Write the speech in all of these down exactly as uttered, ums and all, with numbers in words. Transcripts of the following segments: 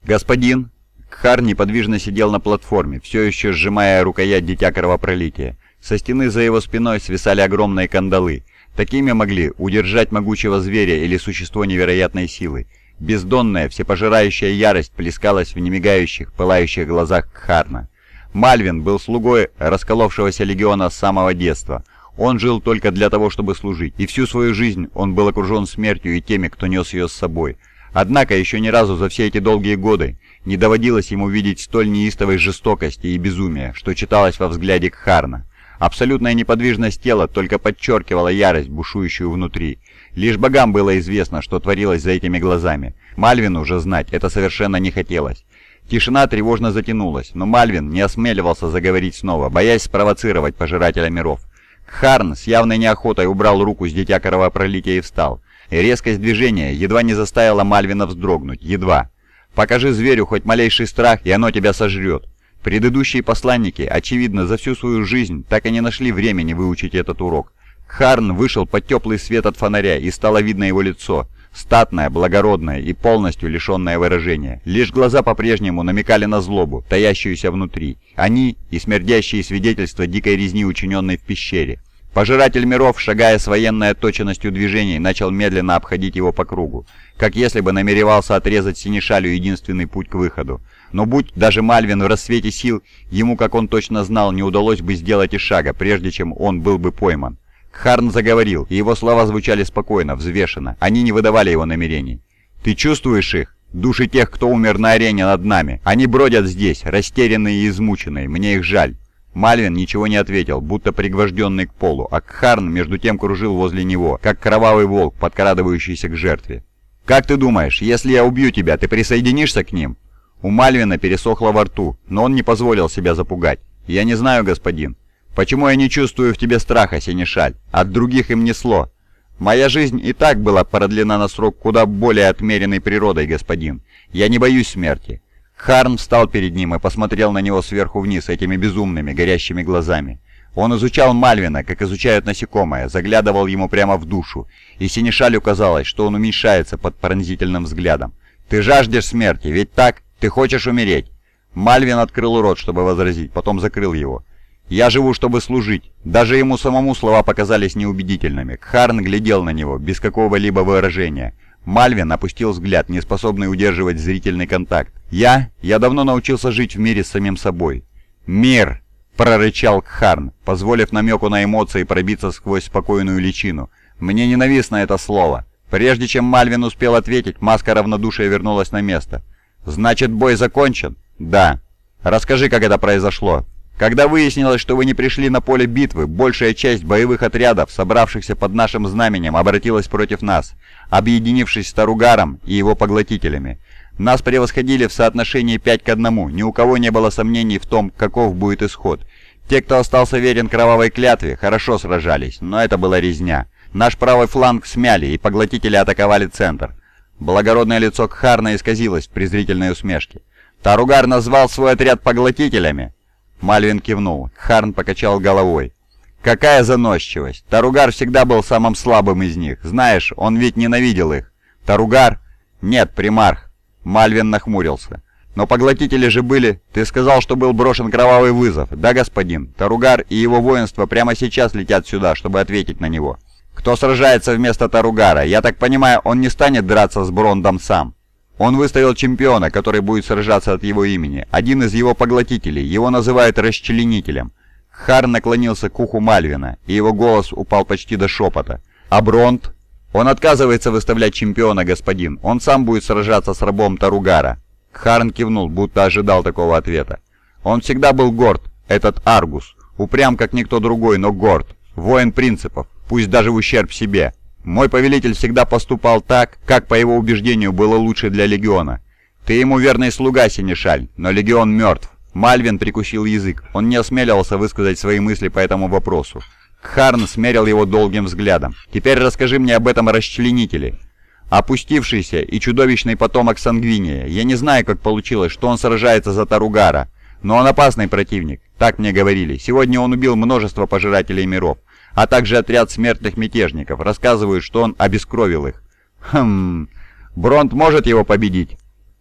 «Господин!» Кхар неподвижно сидел на платформе, все еще сжимая рукоять Дитя Кровопролития. Со стены за его спиной свисали огромные кандалы. Такими могли удержать могучего зверя или существо невероятной силы. Бездонная, всепожирающая ярость плескалась в немигающих, пылающих глазах Кхарна. Мальвин был слугой расколовшегося легиона с самого детства. Он жил только для того, чтобы служить, и всю свою жизнь он был окружен смертью и теми, кто нес ее с собой. Однако еще ни разу за все эти долгие годы не доводилось ему видеть столь неистовой жестокости и безумия, что читалось во взгляде Кхарна. Абсолютная неподвижность тела только подчеркивала ярость, бушующую внутри. Лишь богам было известно, что творилось за этими глазами. Мальвину же знать это совершенно не хотелось. Тишина тревожно затянулась, но Мальвин не осмеливался заговорить снова, боясь спровоцировать Пожирателя миров. Кхарн с явной неохотой убрал руку с Дитя Кровопролития и встал. И резкость движения едва не заставила Мальвина вздрогнуть, едва. «Покажи зверю хоть малейший страх, и оно тебя сожрет». Предыдущие посланники, очевидно, за всю свою жизнь так и не нашли времени выучить этот урок. Кхарн вышел под теплый свет от фонаря, и стало видно его лицо. Статное, благородное и полностью лишенное выражения. Лишь глаза по-прежнему намекали на злобу, таящуюся внутри. Они и смердящие свидетельства дикой резни, учиненной в пещере. Пожиратель миров, шагая с военной отточенностью движений, начал медленно обходить его по кругу, как если бы намеревался отрезать Синишалю единственный путь к выходу. Но будь даже Мальвин в рассвете сил, ему, как он точно знал, не удалось бы сделать и шага, прежде чем он был бы пойман. Кхарн заговорил, и его слова звучали спокойно, взвешенно. Они не выдавали его намерений. «Ты чувствуешь их? Души тех, кто умер на арене над нами. Они бродят здесь, растерянные и измученные. Мне их жаль». Мальвин ничего не ответил, будто пригвожденный к полу, а Кхарн между тем кружил возле него, как кровавый волк, подкрадывающийся к жертве. «Как ты думаешь, если я убью тебя, ты присоединишься к ним?» У Мальвина пересохло во рту, но он не позволил себя запугать. «Я не знаю, господин. Почему я не чувствую в тебе страха, Синишаль? От других им несло. Моя жизнь и так была продлена на срок куда более отмеренной природой, господин. Я не боюсь смерти». Кхарн встал перед ним и посмотрел на него сверху вниз этими безумными, горящими глазами. Он изучал Мальвина, как изучают насекомое, заглядывал ему прямо в душу, и Синишалю казалось, что он уменьшается под пронзительным взглядом. «Ты жаждешь смерти, ведь так? Ты хочешь умереть?» Мальвин открыл рот, чтобы возразить, потом закрыл его. «Я живу, чтобы служить». Даже ему самому слова показались неубедительными. Кхарн глядел на него, без какого-либо выражения. Мальвин опустил взгляд, не способный удерживать зрительный контакт. «Я? Я давно научился жить в мире с самим собой». «Мир!» — прорычал Кхарн, позволив намеку на эмоции пробиться сквозь спокойную личину. «Мне ненавистно это слово». Прежде чем Мальвин успел ответить, маска равнодушия вернулась на место. «Значит, бой закончен?» «Да». «Расскажи, как это произошло». «Когда выяснилось, что вы не пришли на поле битвы, большая часть боевых отрядов, собравшихся под нашим знаменем, обратилась против нас, объединившись с Таругаром и его поглотителями. Нас превосходили в соотношении пять к одному, ни у кого не было сомнений в том, каков будет исход. Те, кто остался верен кровавой клятве, хорошо сражались, но это была резня. Наш правый фланг смяли, и поглотители атаковали центр». Благородное лицо Кхарна исказилось в презрительной усмешке. «Таругар назвал свой отряд поглотителями?» Мальвин кивнул. Кхарн покачал головой. «Какая заносчивость! Таругар всегда был самым слабым из них. Знаешь, он ведь ненавидел их». «Таругар?» «Нет, примарх». Мальвин нахмурился. «Но поглотители же были... Ты сказал, что был брошен кровавый вызов. Да, господин? Таругар и его воинство прямо сейчас летят сюда, чтобы ответить на него. Кто сражается вместо Таругара? Я так понимаю, он не станет драться с Брондом сам?» Он выставил чемпиона, который будет сражаться от его имени. Один из его поглотителей. Его называют расчленителем. Кхарн наклонился к уху Мальвина, и его голос упал почти до шепота. «А Бронд?» «Он отказывается выставлять чемпиона, господин. Он сам будет сражаться с рабом Таругара». Кхарн кивнул, будто ожидал такого ответа. «Он всегда был горд, этот Аргус. Упрям, как никто другой, но горд. Воин принципов, пусть даже в ущерб себе. Мой повелитель всегда поступал так, как, по его убеждению, было лучше для Легиона. Ты ему верный слуга, Синишаль, но Легион мертв». Мальвин прикусил язык. Он не осмеливался высказать свои мысли по этому вопросу. Кхарн смерил его долгим взглядом. «Теперь расскажи мне об этом расчленителе. Опустившийся и чудовищный потомок Сангвиния. Я не знаю, как получилось, что он сражается за Таругара, но он опасный противник, так мне говорили. Сегодня он убил множество пожирателей миров, а также отряд смертных мятежников. Рассказывают, что он обескровил их». «Хм... Бронд может его победить?»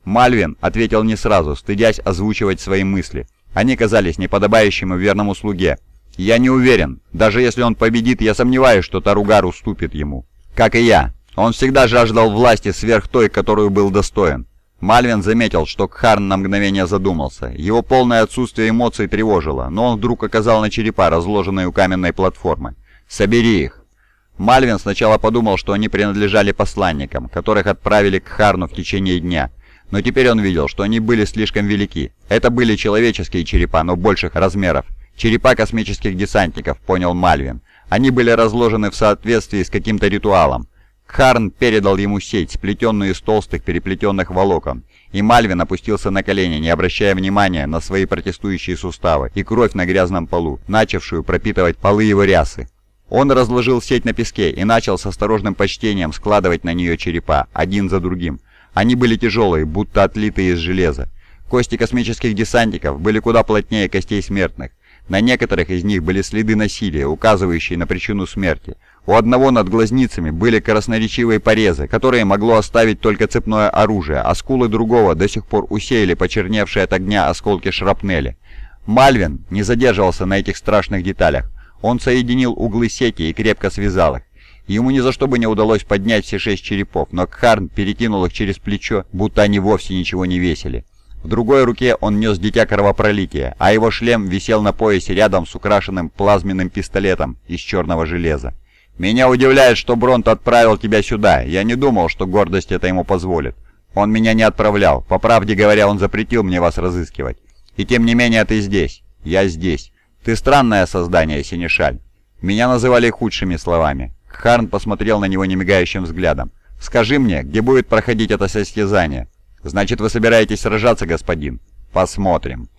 Мальвин ответил не сразу, стыдясь озвучивать свои мысли. Они казались неподобающими верному слуге. «Я не уверен. Даже если он победит, я сомневаюсь, что Таругар уступит ему. Как и я. Он всегда жаждал власти сверх той, которую был достоин». Мальвин заметил, что Кхарн на мгновение задумался. Его полное отсутствие эмоций тревожило, но он вдруг указал на черепа, разложенные у каменной платформы. «Собери их». Мальвин сначала подумал, что они принадлежали посланникам, которых отправили к Кхарну в течение дня. Но теперь он видел, что они были слишком велики. Это были человеческие черепа, но больших размеров. Черепа космических десантников, понял Мальвин. Они были разложены в соответствии с каким-то ритуалом. Кхарн передал ему сеть, сплетенную из толстых переплетенных волокон, и Мальвин опустился на колени, не обращая внимания на свои протестующие суставы и кровь на грязном полу, начавшую пропитывать полы его рясы. Он разложил сеть на песке и начал с осторожным почтением складывать на нее черепа, один за другим. Они были тяжелые, будто отлитые из железа. Кости космических десантников были куда плотнее костей смертных. На некоторых из них были следы насилия, указывающие на причину смерти. У одного над глазницами были красноречивые порезы, которые могло оставить только цепное оружие, а скулы другого до сих пор усеяли почерневшие от огня осколки шрапнели. Мальвин не задерживался на этих страшных деталях. Он соединил углы сети и крепко связал их. Ему ни за что бы не удалось поднять все шесть черепов, но Кхарн перекинул их через плечо, будто они вовсе ничего не весили. В другой руке он нес дитя кровопролития, а его шлем висел на поясе рядом с украшенным плазменным пистолетом из черного железа. «Меня удивляет, что Бронт отправил тебя сюда. Я не думал, что гордость это ему позволит. Он меня не отправлял. По правде говоря, он запретил мне вас разыскивать. И тем не менее ты здесь. Я здесь. Ты странное создание, Синишаль. Меня называли худшими словами». Кхарн посмотрел на него немигающим взглядом. «Скажи мне, где будет проходить это состязание?» «Значит, вы собираетесь сражаться, господин?» «Посмотрим».